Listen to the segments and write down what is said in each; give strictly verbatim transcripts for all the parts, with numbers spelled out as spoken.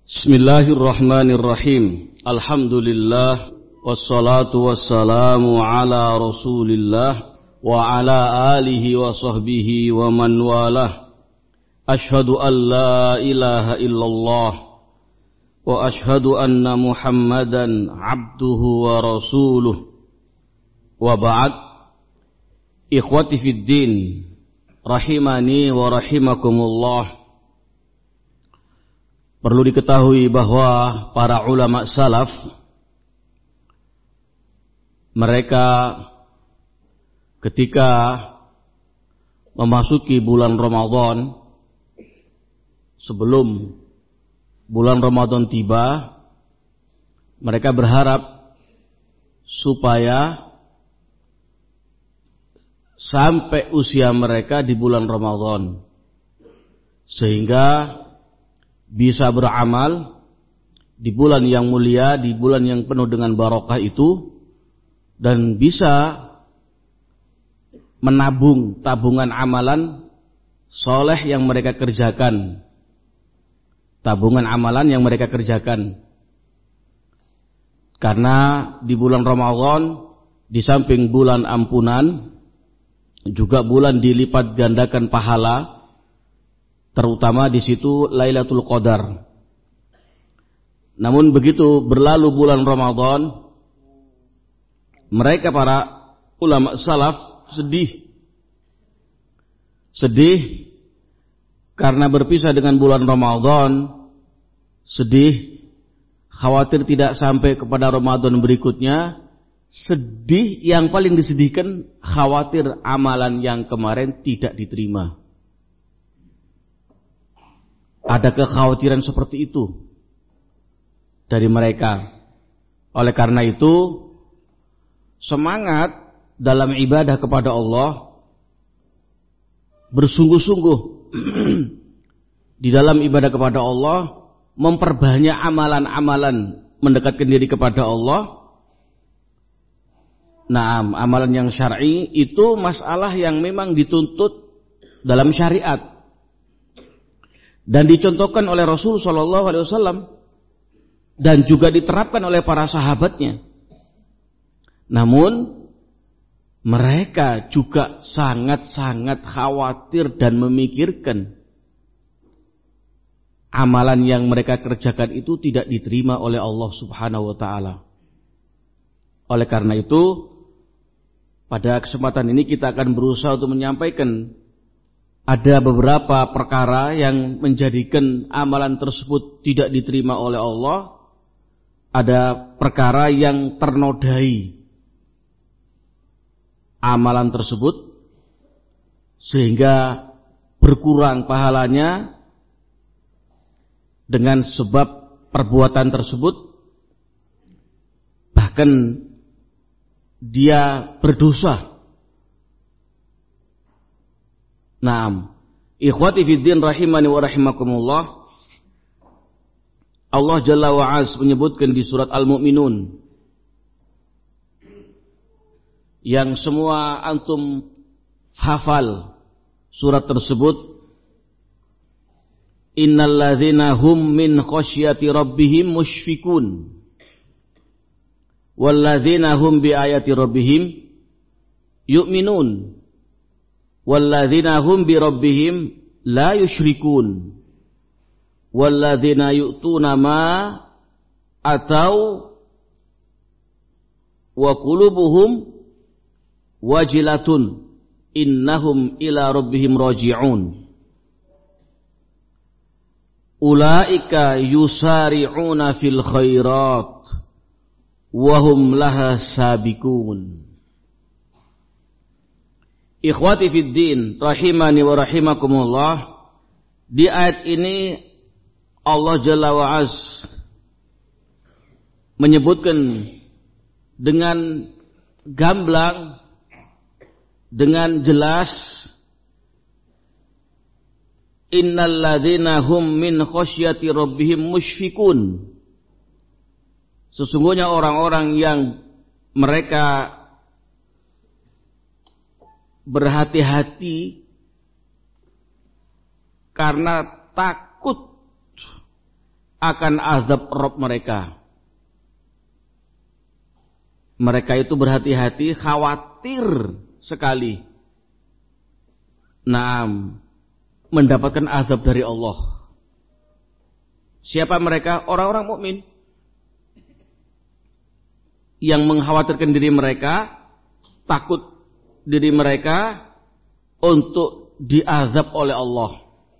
Bismillahirrahmanirrahim. Alhamdulillah wassalatu wassalamu ala Rasulillah wa ala alihi wa sahbihi wa man walah. Ashhadu an la ilaha illallah wa ashhadu anna Muhammadan abduhu wa rasuluh. Wa ba'd. Ikhwati fid din, rahimani wa rahimakumullah. Perlu diketahui bahwa para ulama salaf, mereka ketika memasuki bulan Ramadan, sebelum bulan Ramadan tiba, mereka berharap supaya sampai usia mereka di bulan Ramadan, sehingga bisa beramal di bulan yang mulia, di bulan yang penuh dengan barokah itu, dan bisa menabung tabungan amalan soleh yang mereka kerjakan, tabungan amalan yang mereka kerjakan. Karena di bulan Ramadan, di samping bulan ampunan, juga bulan dilipat gandakan pahala, terutama di situ Lailatul Qadar. Namun begitu berlalu bulan Ramadan, mereka para ulama salaf sedih. Sedih karena berpisah dengan bulan Ramadan, sedih khawatir tidak sampai kepada Ramadan berikutnya, sedih yang paling disedihkan khawatir amalan yang kemarin tidak diterima. Ada kekhawatiran seperti itu dari mereka. Oleh karena itu, semangat dalam ibadah kepada Allah, bersungguh-sungguh di dalam ibadah kepada Allah, memperbanyak amalan-amalan mendekatkan diri kepada Allah. Nah, amalan yang syar'i itu masalah yang memang dituntut dalam syariat dan dicontohkan oleh Rasul Shallallahu Alaihi Wasallam dan juga diterapkan oleh para sahabatnya. Namun mereka juga sangat-sangat khawatir dan memikirkan amalan yang mereka kerjakan itu tidak diterima oleh Allah Subhanahu Wa Taala. Oleh karena itu, pada kesempatan ini kita akan berusaha untuk menyampaikan ada beberapa perkara yang menjadikan amalan tersebut tidak diterima oleh Allah. Ada perkara yang ternodai amalan tersebut sehingga berkurang pahalanya dengan sebab perbuatan tersebut, bahkan dia berdosa. Naam, ikhwati fiddin rahimani wa rahimakumullah. Allah Jalla wa Az menyebutkan di surat Al-Mu'minun, yang semua antum hafal surat tersebut. Innal ladzina hum min khasyati rabbihim musyfikun wal ladzina hum bi ayati rabbihim yu'minun walladzina hum bi rabbihim la yusyrikun walladzina yu'tuna ma atau wa qulubuhum wajilatun innahum ila rabbihim raji'un ulaika yusari'una fil khairat wa hum laha sabiqun. Ikhwati fid din, rahimani wa rahimakumullah. Di ayat ini Allah Jalla wa Az menyebutkan dengan gamblang, dengan jelas, innal ladzina hum min khasyati rabbihim musyfikun. Sesungguhnya orang-orang yang mereka berhati-hati karena takut akan azab Rabb mereka. Mereka itu berhati-hati, khawatir sekali. Naam, mendapatkan azab dari Allah. Siapa mereka? Orang-orang mukmin yang mengkhawatirkan diri mereka, takut diri mereka untuk diazab oleh Allah.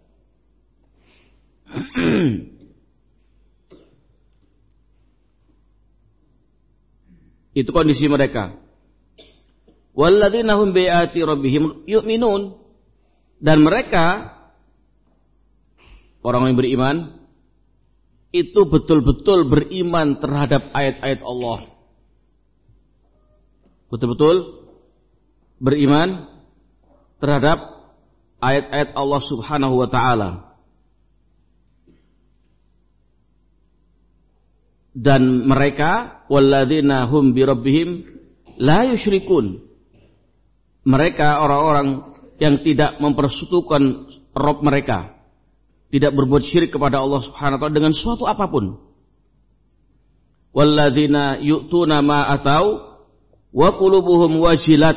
Itu kondisi mereka. Walladzina hum bi ayati rabbihim yu'minun. Dan mereka orang yang beriman itu betul-betul beriman terhadap ayat-ayat Allah. Betul-betul beriman terhadap ayat-ayat Allah Subhanahu wa taala. Dan mereka walladzina hum bi rabbihim la yusyrikun. Mereka orang-orang yang tidak mempersekutukan Rabb mereka, tidak berbuat syirik kepada Allah Subhanahu wa taala dengan suatu apapun. Walladzina yu'tuna ma atau wa qulubuhum wajilat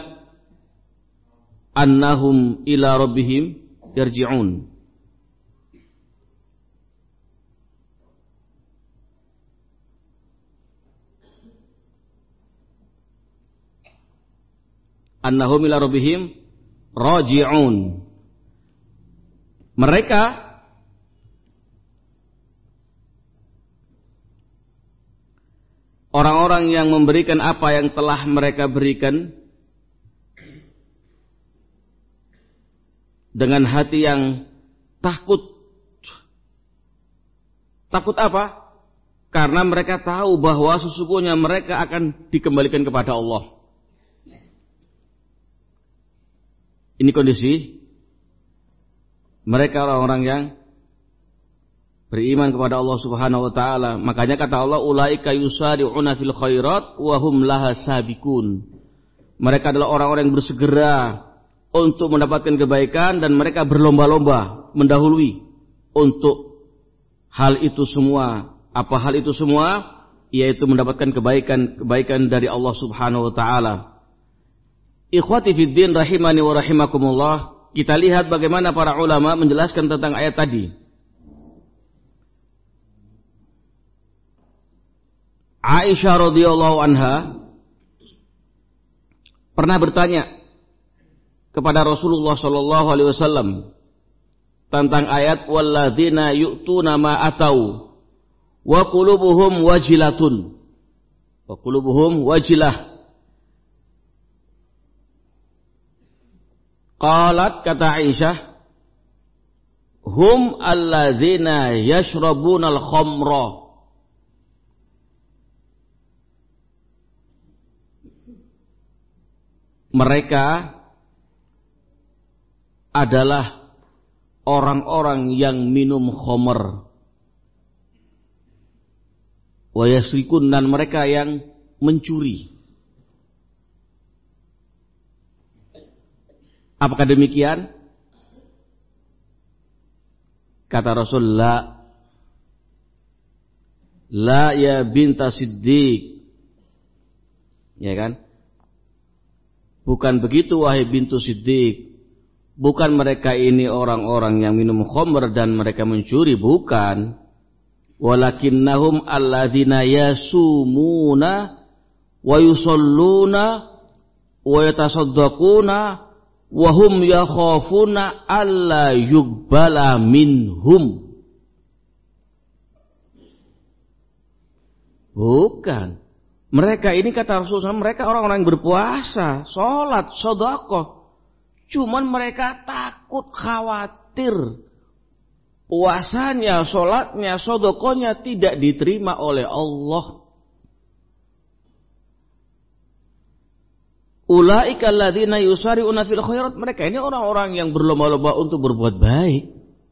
annahum ila rabbihim yarji'un. Annahum ila rabbihim raji'un. Mereka orang-orang yang memberikan apa yang telah mereka berikan dengan hati yang takut. Takut apa? Karena mereka tahu bahwa sesungguhnya mereka akan dikembalikan kepada Allah. Ini kondisi mereka orang-orang yang beriman kepada Allah Subhanahu wa taala. Makanya kata Allah, ulaika yusari'una fil khairat wa hum laha sabiqun. Mereka adalah orang-orang yang bersegera untuk mendapatkan kebaikan dan mereka berlomba-lomba mendahului untuk hal itu semua. Apa hal itu semua? Yaitu mendapatkan kebaikan-kebaikan dari Allah Subhanahu wa taala. Ikhwati fiddin rahimani wa rahimakumullah, kita lihat bagaimana para ulama menjelaskan tentang ayat tadi. Aisyah radhiyallahu anha pernah bertanya kepada Rasulullah sallallahu alaihi wasallam tentang ayat walladzina yu'tuna ma atau wa qulubuhum wajilatun. Wa qulubuhum wajilah. Qalat, kata Aisyah, hum alladzina yashrabunal khamra. Mereka adalah orang-orang yang minum khamr. Wa yasrikun, dan mereka yang mencuri. Apakah demikian? Kata Rasul, la. La ya binta Siddiq. Ya kan? Bukan begitu wahai bintu Siddiq. Bukan mereka ini orang-orang yang minum khamr dan mereka mencuri, bukan. Walakinnahum alladzina yasumuna wa yusalluna wa yatasaddaquna wahum yakhafuna alla yuqbala minhum. Bukan. Mereka ini kata Rasulullah, mereka orang-orang yang berpuasa, sholat, sedekah. Cuman mereka takut, khawatir puasanya, sholatnya, sedekahnya tidak diterima oleh Allah. Ulaika alladzina yusari'una fil khairat. Mereka ini orang-orang yang berlomba-lomba untuk berbuat baik.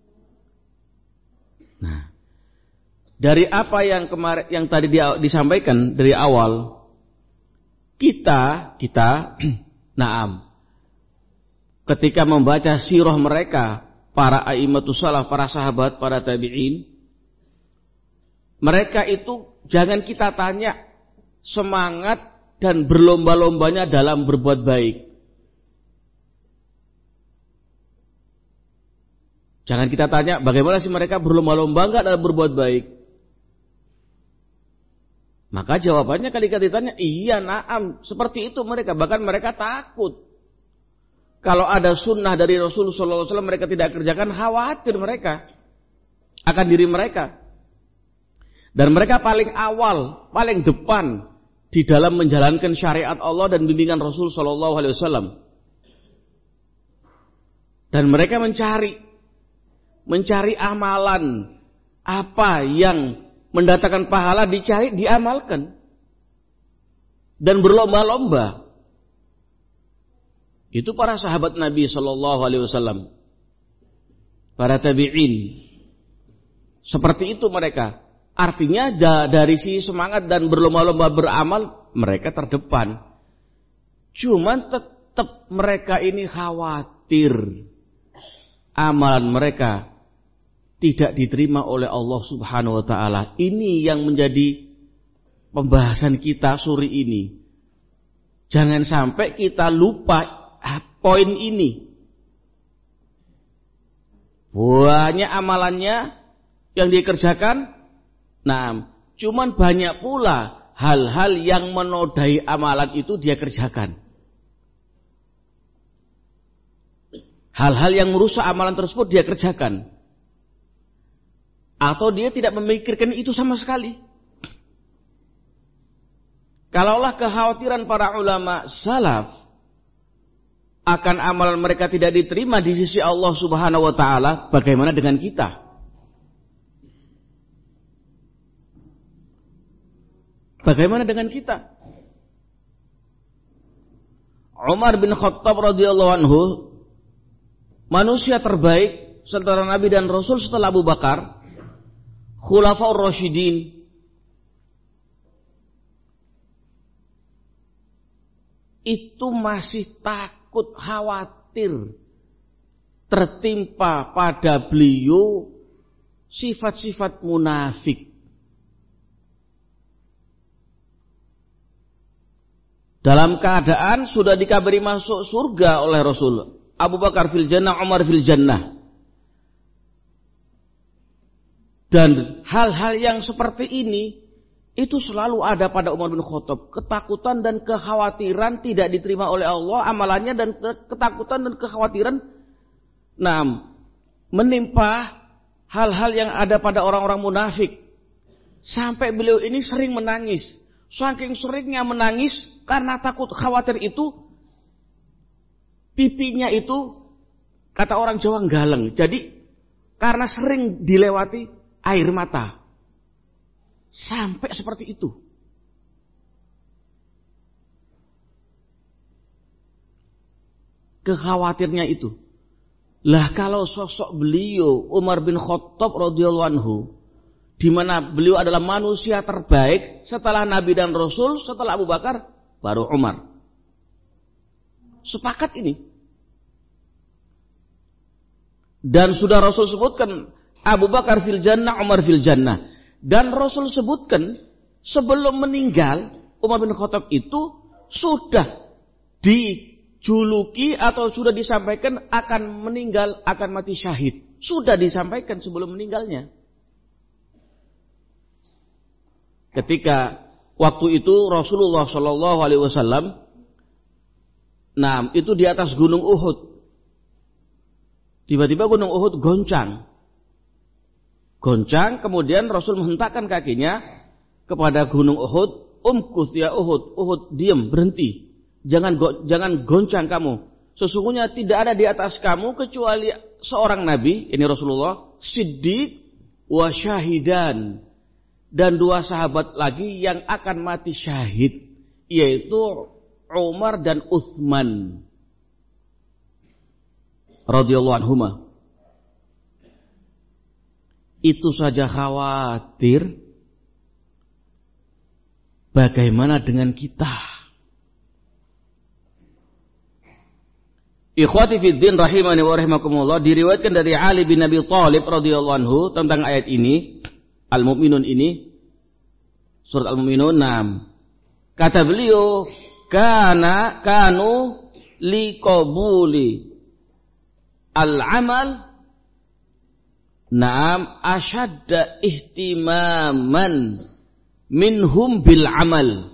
Nah, dari apa yang kemarin yang tadi disampaikan dari awal, kita kita naam ketika membaca sirah mereka, para a'immatus salaf, para sahabat, para tabi'in, mereka itu jangan kita tanya semangat dan berlomba-lombanya dalam berbuat baik. Jangan kita tanya bagaimana sih mereka berlomba-lomba enggak dalam berbuat baik. Maka jawabannya ketika ditanya, iya na'am, seperti itu mereka. Bahkan mereka takut. Kalau ada sunnah dari Rasulullah shallallahu alaihi wasallam mereka tidak kerjakan, khawatir mereka akan diri mereka. Dan mereka paling awal, paling depan di dalam menjalankan syariat Allah dan bimbingan Rasul shallallahu alaihi wasallam. Dan mereka mencari, mencari amalan apa yang mendatangkan pahala, dicari, diamalkan. Dan berlomba-lomba. Itu para sahabat Nabi shallallahu alaihi wasallam. Para tabi'in. Seperti itu mereka. Artinya dari sisi semangat dan berlomba-lomba beramal, mereka terdepan. Cuman tetap mereka ini khawatir amalan mereka tidak diterima oleh Allah Subhanahu wa taala. Ini yang menjadi pembahasan kita sore ini. Jangan sampai kita lupa poin ini. Banyak amalannya yang dikerjakan, nah, cuman banyak pula hal-hal yang menodai amalan itu dia kerjakan. Hal-hal yang merusak amalan tersebut dia kerjakan. Atau dia tidak memikirkan itu sama sekali. Kalaulah kekhawatiran para ulama salaf akan amalan mereka tidak diterima di sisi Allah Subhanahu wa taala, bagaimana dengan kita? Bagaimana dengan kita? Umar bin Khattab radhiyallahu anhu, manusia terbaik setelah Nabi dan Rasul setelah Abu Bakar, Khulafaur Rasyidin, itu masih takut, khawatir tertimpa pada beliau sifat-sifat munafik. Dalam keadaan sudah dikabari masuk surga oleh Rasul. Abu Bakar fil jannah, Umar fil jannah. Dan hal-hal yang seperti ini itu selalu ada pada Umar bin Khattab. Ketakutan dan kekhawatiran tidak diterima oleh Allah amalannya, dan ketakutan dan kekhawatiran nah, menimpa hal-hal yang ada pada orang-orang munafik. Sampai beliau ini sering menangis. Saking seringnya menangis karena takut khawatir itu, pipinya itu kata orang Jawa galeng. Jadi karena sering dilewati air mata. Sampai seperti itu. Kekhawatirnya itu. Lah kalau sosok beliau Umar bin Khattab radhiyallahu anhu, di mana beliau adalah manusia terbaik setelah Nabi dan Rasul, setelah Abu Bakar, baru Umar. Sepakat ini. Dan sudah Rasul sebutkan Abu Bakar fil jannah, Umar fil jannah. Dan Rasul sebutkan sebelum meninggal Umar bin Khattab itu sudah dijuluki atau sudah disampaikan akan meninggal, akan mati syahid. Sudah disampaikan sebelum meninggalnya. Ketika waktu itu Rasulullah Shallallahu Alaihi Wasallam, nah itu di atas gunung Uhud. Tiba-tiba gunung Uhud goncang. Goncang, kemudian Rasul menghentakkan kakinya kepada gunung Uhud. Umkus ya Uhud, Uhud diam, berhenti. Jangan go, jangan goncang kamu. Sesungguhnya tidak ada di atas kamu kecuali seorang nabi, ini Rasulullah, siddiq wa syahidan, dan dua sahabat lagi yang akan mati syahid, yaitu Umar dan Utsman radhiyallahu anhuma. Itu saja khawatir, bagaimana dengan kita? Ikhwati fiddin rahimani wa rahimakumullah, diriwayatkan dari Ali bin Abi Thalib radhiyallahu anhu tentang ayat ini, Al-Mu'minun ini, Surat Al-Mu'minun enam. Kata beliau, kana kanu liqabuli al-amal na'am ashadda ihtimaman minhum bil amal.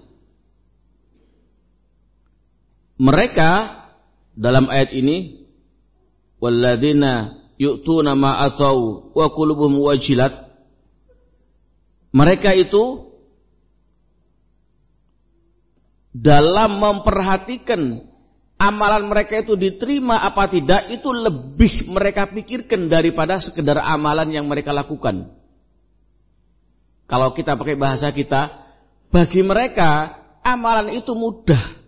Mereka dalam ayat ini, walladzina yu'tuna ma atau wa qulubuhum wajilat, mereka itu dalam memperhatikan amalan mereka itu diterima apa tidak, itu lebih mereka pikirkan daripada sekedar amalan yang mereka lakukan. Kalau kita pakai bahasa kita, bagi mereka amalan itu mudah.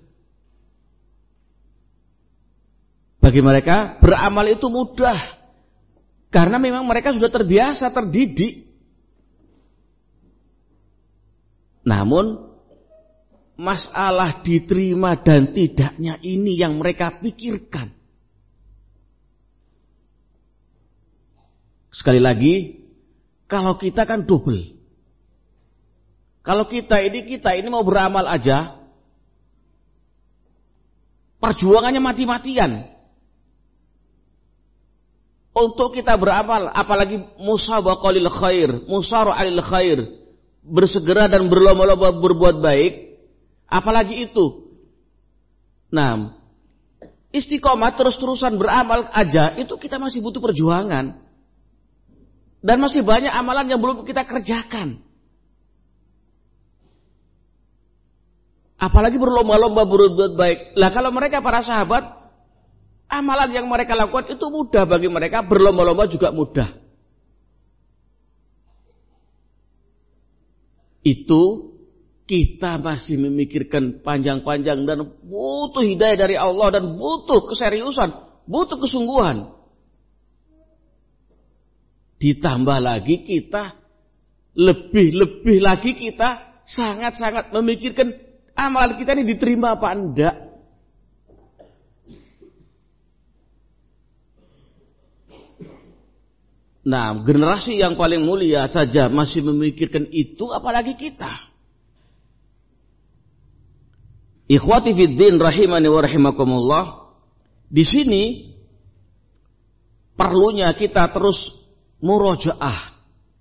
Bagi mereka beramal itu mudah, karena memang mereka sudah terbiasa, terdidik. Namun masalah diterima dan tidaknya ini yang mereka pikirkan. Sekali lagi, kalau kita kan double. Kalau kita ini kita ini mau beramal aja, perjuangannya mati-matian. Untuk kita beramal, apalagi musabaqah lil khair, musara'ah lil khair, bersegera dan berlomba-lomba berbuat baik. Apalagi itu. Nah, istiqomah terus-terusan beramal aja, itu kita masih butuh perjuangan. Dan masih banyak amalan yang belum kita kerjakan. Apalagi berlomba-lomba berbuat baik. Lah kalau mereka para sahabat, amalan yang mereka lakukan itu mudah bagi mereka, berlomba-lomba juga mudah. Itu kita masih memikirkan panjang-panjang dan butuh hidayah dari Allah dan butuh keseriusan, butuh kesungguhan. Ditambah lagi kita, lebih-lebih lagi kita sangat-sangat memikirkan amal kita ini diterima apa enggak. Nah, generasi yang paling mulia saja masih memikirkan itu, apalagi kita. Ikhwati fiddin rahimani wa rahimakumullah. Di sini perlunya kita terus murojaah.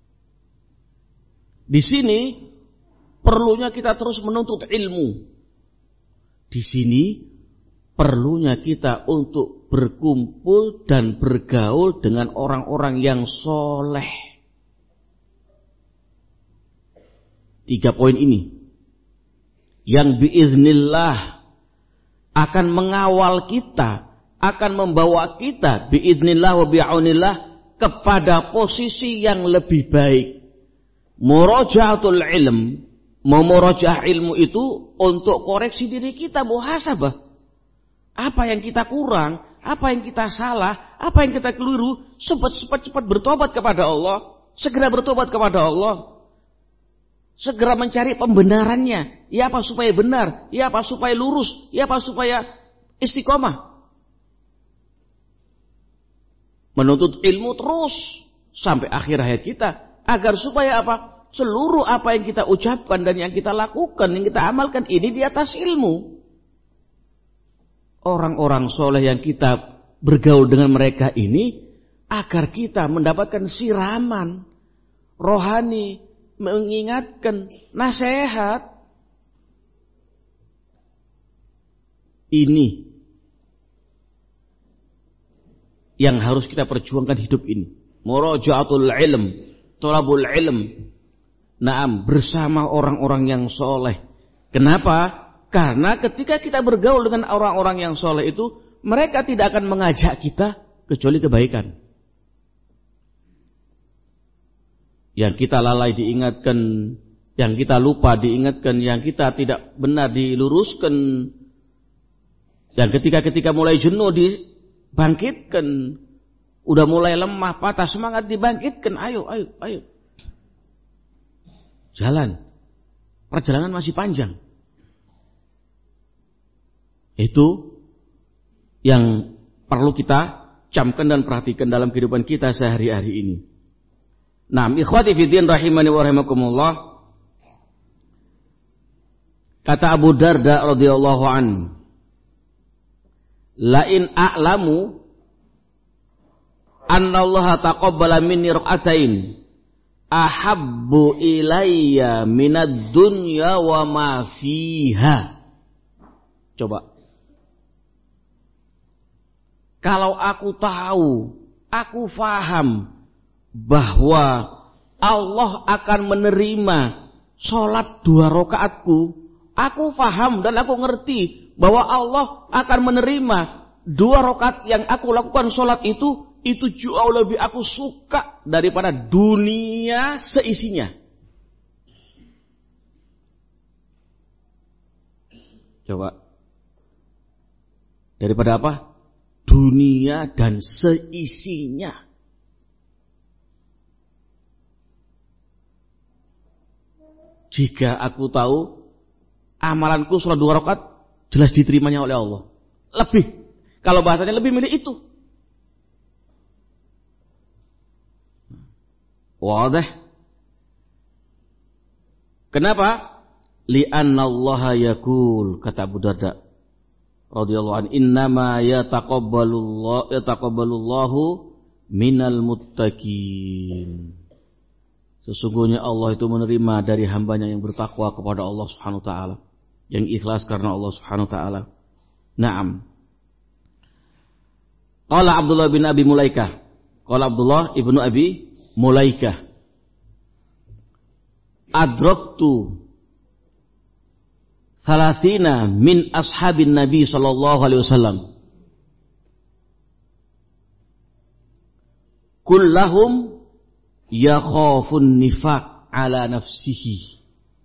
Di sini perlunya kita terus menuntut ilmu. Di sini perlunya kita untuk berkumpul dan bergaul dengan orang-orang yang soleh. Tiga poin ini yang biiznillah akan mengawal kita, akan membawa kita biiznillah wa bi'aunillah kepada posisi yang lebih baik. Muraja'atul ilm, memuraja'ah ilmu itu untuk koreksi diri kita, muhasabah. Apa yang kita kurang, apa yang kita salah, apa yang kita keliru, cepat-cepat bertobat kepada Allah, segera bertobat kepada Allah. Segera mencari pembenarannya. Ya apa supaya benar, ya apa supaya lurus, ya apa supaya istiqomah. Menuntut ilmu terus sampai akhir hayat kita, agar supaya apa? Seluruh apa yang kita ucapkan dan yang kita lakukan, yang kita amalkan ini di atas ilmu. Orang-orang soleh yang kita bergaul dengan mereka ini, agar kita mendapatkan siraman rohani, mengingatkan nasihat. Ini yang harus kita perjuangkan hidup ini. Muraja'atul ilm, thalabul ilm. Naam, bersama orang-orang yang soleh. Kenapa? Karena ketika kita bergaul dengan orang-orang yang soleh itu, mereka tidak akan mengajak kita kecuali kebaikan. Yang kita lalai diingatkan, yang kita lupa diingatkan, yang kita tidak benar diluruskan. Dan ketika-ketika mulai jenuh dibangkitkan, udah mulai lemah, patah semangat dibangkitkan, ayo, ayo, ayo. Jalan, perjalanan masih panjang. Itu yang perlu kita camkan dan perhatikan dalam kehidupan kita sehari-hari ini. Nah, ikhwati fiddin rahimani wa rahimakumullah. Kata Abu Darda radhiyallahu anhu, "Lain a'lamu anna Allah taqabbala minni rak'atain ahabbu ilayya minad dunya wa ma fiha." Coba. Kalau aku tahu, aku faham bahwa Allah akan menerima sholat dua rakaatku, aku faham dan aku ngerti bahwa Allah akan menerima dua rakaat yang aku lakukan sholat itu, itu jauh lebih aku suka daripada dunia seisinya. Coba. Daripada apa? Dunia dan seisinya. Jika aku tahu amalanku sholat dua rakaat jelas diterimanya oleh Allah. Lebih, kalau bahasanya lebih milih itu. Wadah. Kenapa? Li'anna Allah yaqul, kata Abu Darda radhiyallahu anhu, innama yataqabbalullahu yataqabbalullahu minal muttaqin. Sesungguhnya Allah itu menerima dari hambanya yang bertakwa kepada Allah Subhanahu wa taala, yang ikhlas karena Allah Subhanahu wa taala. Naam. Qala Abdullah bin Abi Mulaikah. Qala Abdullah ibnu Abi Mulaikah. Adraktu Thalathina min ashabin Nabi sallallahu alaihi wasallam. Kullahum yakhafun nifaq ala nafsihi.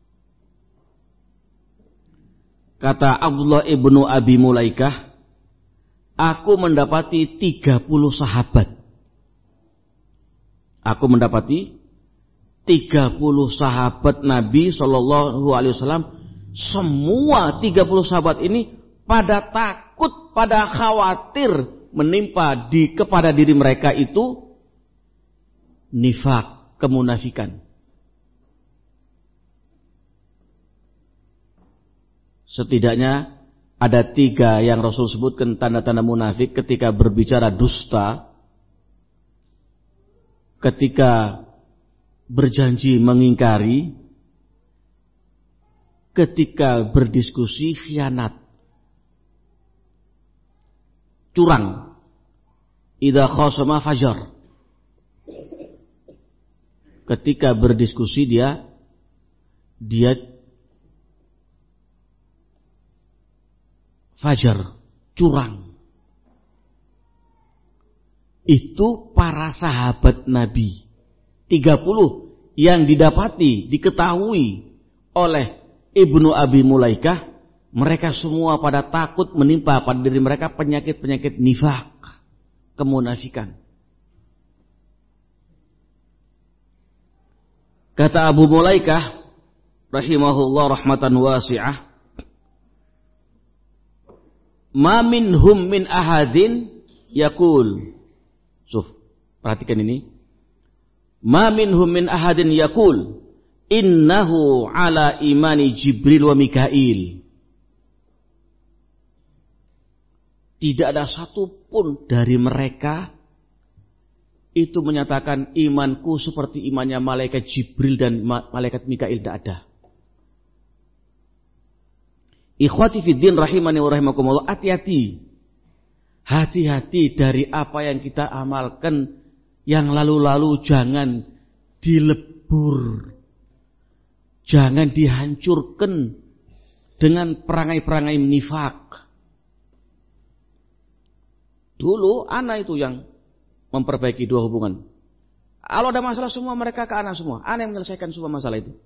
Kata Abdullah ibnu Abi Mulaikah, aku mendapati tiga puluh sahabat. Aku mendapati tiga puluh sahabat Nabi sallallahu alaihi wasallam. Semua tiga puluh sahabat ini pada takut, pada khawatir menimpa di kepada diri mereka itu nifak, kemunafikan. Setidaknya ada tiga yang Rasul sebutkan tanda-tanda munafik: ketika berbicara dusta, ketika berjanji mengingkari, ketika berdiskusi khianat, curang, idza khasama fajar. Ketika berdiskusi dia dia fajar, curang. Itu para sahabat Nabi tiga puluh yang didapati, diketahui oleh Ibnu Abi Mulaikah. Mereka semua pada takut menimpa pada diri mereka penyakit-penyakit nifak, kemunafikan. Kata Abu Mulaikah rahimahullah rahmatan wasi'ah, ma minhum min ahadin yaqul. Suf, perhatikan ini. Ma minhum min ahadin yaqul innahu ala imani Jibril wa Mikail. Tidak ada satupun dari mereka itu menyatakan imanku seperti imannya malaikat Jibril dan malaikat Mikail. Tidak ada. Ikhwati fiddin rahimani wa rahimakumullah, hati-hati. Hati-hati dari apa yang kita amalkan yang lalu-lalu, jangan dilebur. Jangan dihancurkan dengan perangai-perangai nifak. Dulu anak itu yang memperbaiki dua hubungan. Kalau ada masalah semua mereka ke anak semua. Anak yang menyelesaikan semua masalah itu.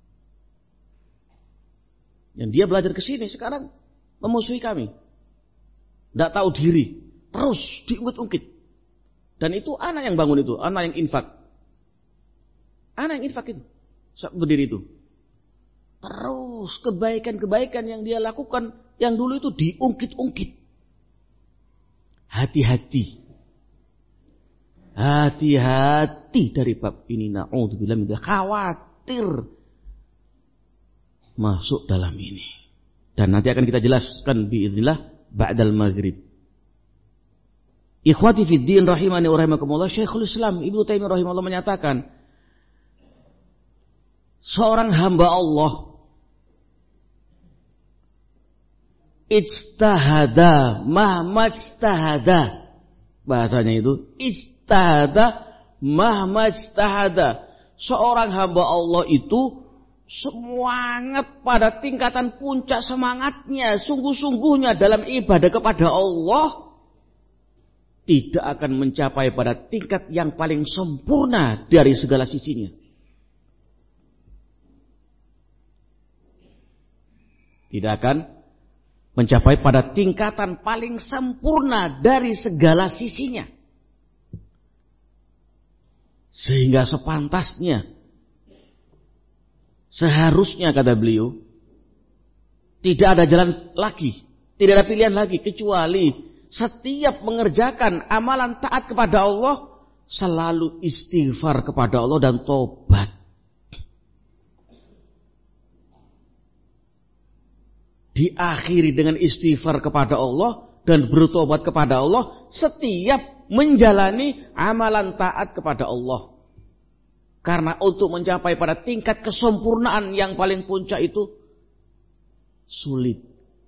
Yang dia belajar ke sini sekarang memusuhi kami. Tidak tahu diri. Terus diungkit-ungkit. Dan itu anak yang bangun itu. Anak yang infak. Anak yang infak itu. Berdiri itu. Terus kebaikan-kebaikan yang dia lakukan yang dulu itu diungkit-ungkit. Hati-hati. Hati-hati dari bab ini. Na'udzubillah min dzalik. Khawatir masuk dalam ini. Dan nanti akan kita jelaskan biidznillah ba'dal maghrib. Ikhwati fid din rahimani wa rahimakumullah, Syekhul Islam Ibnu Taimiyah rahimahullah menyatakan, seorang hamba Allah ijtahada mahma ijtahada, bahasanya itu ijtahada mahma ijtahada. Seorang hamba Allah itu semangat pada tingkatan puncak semangatnya, sungguh-sungguhnya dalam ibadah kepada Allah, tidak akan mencapai pada tingkat yang paling sempurna dari segala sisinya. Tidak akan mencapai pada tingkatan paling sempurna dari segala sisinya. Sehingga sepantasnya, seharusnya kata beliau, tidak ada jalan lagi, tidak ada pilihan lagi kecuali setiap mengerjakan amalan taat kepada Allah selalu istighfar kepada Allah dan tobat. Diakhiri dengan istighfar kepada Allah dan bertobat kepada Allah setiap menjalani amalan taat kepada Allah. Karena untuk mencapai pada tingkat kesempurnaan yang paling puncak itu sulit.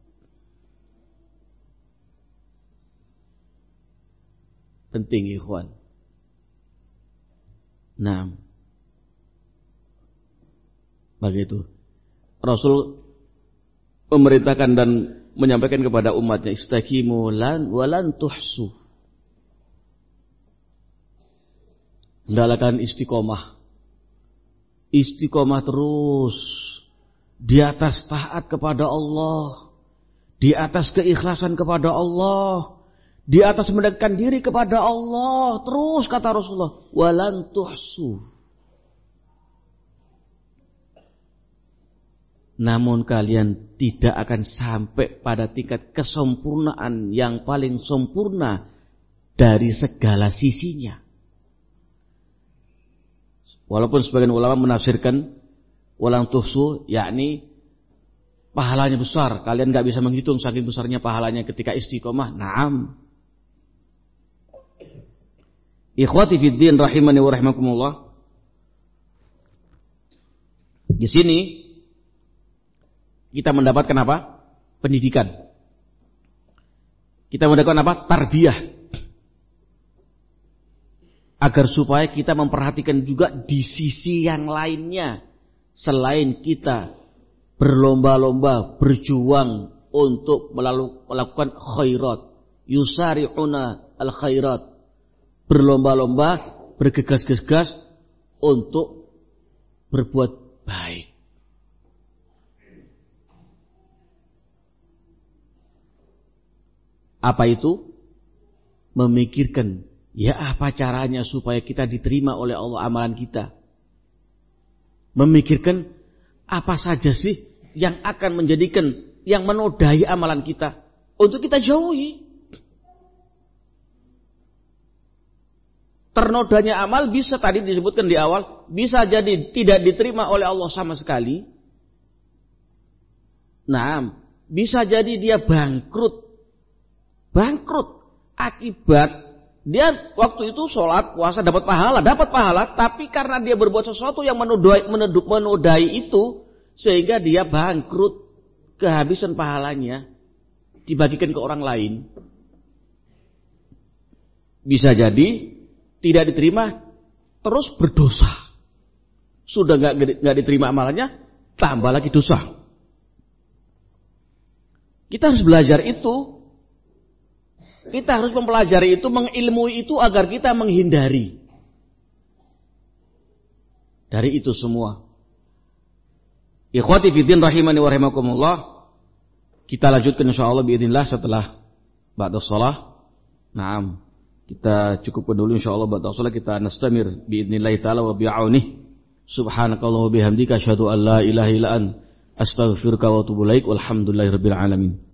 Penting ikhwan. Nah, begitu. Rasul memerintahkan dan menyampaikan kepada umatnya, istaqimu lan walan tuhsu. Hendaklah kalian istiqomah. Istiqomah terus di atas taat kepada Allah, di atas keikhlasan kepada Allah, di atas mendekatkan diri kepada Allah. Terus kata Rasulullah, walan tuhsu. Namun kalian tidak akan sampai pada tingkat kesempurnaan yang paling sempurna dari segala sisinya. Walaupun sebagian ulama menafsirkan walang tuhsu, yakni pahalanya besar. Kalian gak bisa menghitung saking besarnya pahalanya ketika istiqomah. Naam. Ikhwati fid din rahimani wa rahimakumullah. Di sini kita mendapatkan apa? Pendidikan. Kita mendapatkan apa? Tarbiyah. Agar supaya kita memperhatikan juga di sisi yang lainnya. Selain kita berlomba-lomba, berjuang untuk melakukan khairat. Yusari'una al-khairat. Berlomba-lomba, bergegas-gegas untuk berbuat baik. Apa itu? Memikirkan, ya apa caranya supaya kita diterima oleh Allah amalan kita. Memikirkan apa saja sih yang akan menjadikan, yang menodai amalan kita untuk kita jauhi. Ternodanya amal bisa tadi disebutkan di awal, bisa jadi tidak diterima oleh Allah sama sekali. Nah, bisa jadi dia bangkrut. Bangkrut akibat dia waktu itu sholat, puasa, dapat pahala, dapat pahala, tapi karena dia berbuat sesuatu yang menodai, menodai itu, sehingga dia bangkrut, kehabisan pahalanya, dibagikan ke orang lain. Bisa jadi tidak diterima, terus berdosa. Sudah nggak nggak diterima amalannya, tambah lagi dosa. Kita harus belajar itu. Kita harus mempelajari itu, mengilmui itu agar kita menghindari dari itu semua. Ikhwati fiddin rahimani wa rahimakumullah. Kita lanjutkan insyaallah biidznillah setelah ba'da shalah. Naam. Kita cukupkan dulu insyaallah ba'da shalah, kita nastamir biidznillah taala wa bi'aunih. Subhanakallahumma bihamdika asyhadu an la ilaha illa anta astaghfiruka wa atubu ilaik. Walhamdulillahirabbil alamin.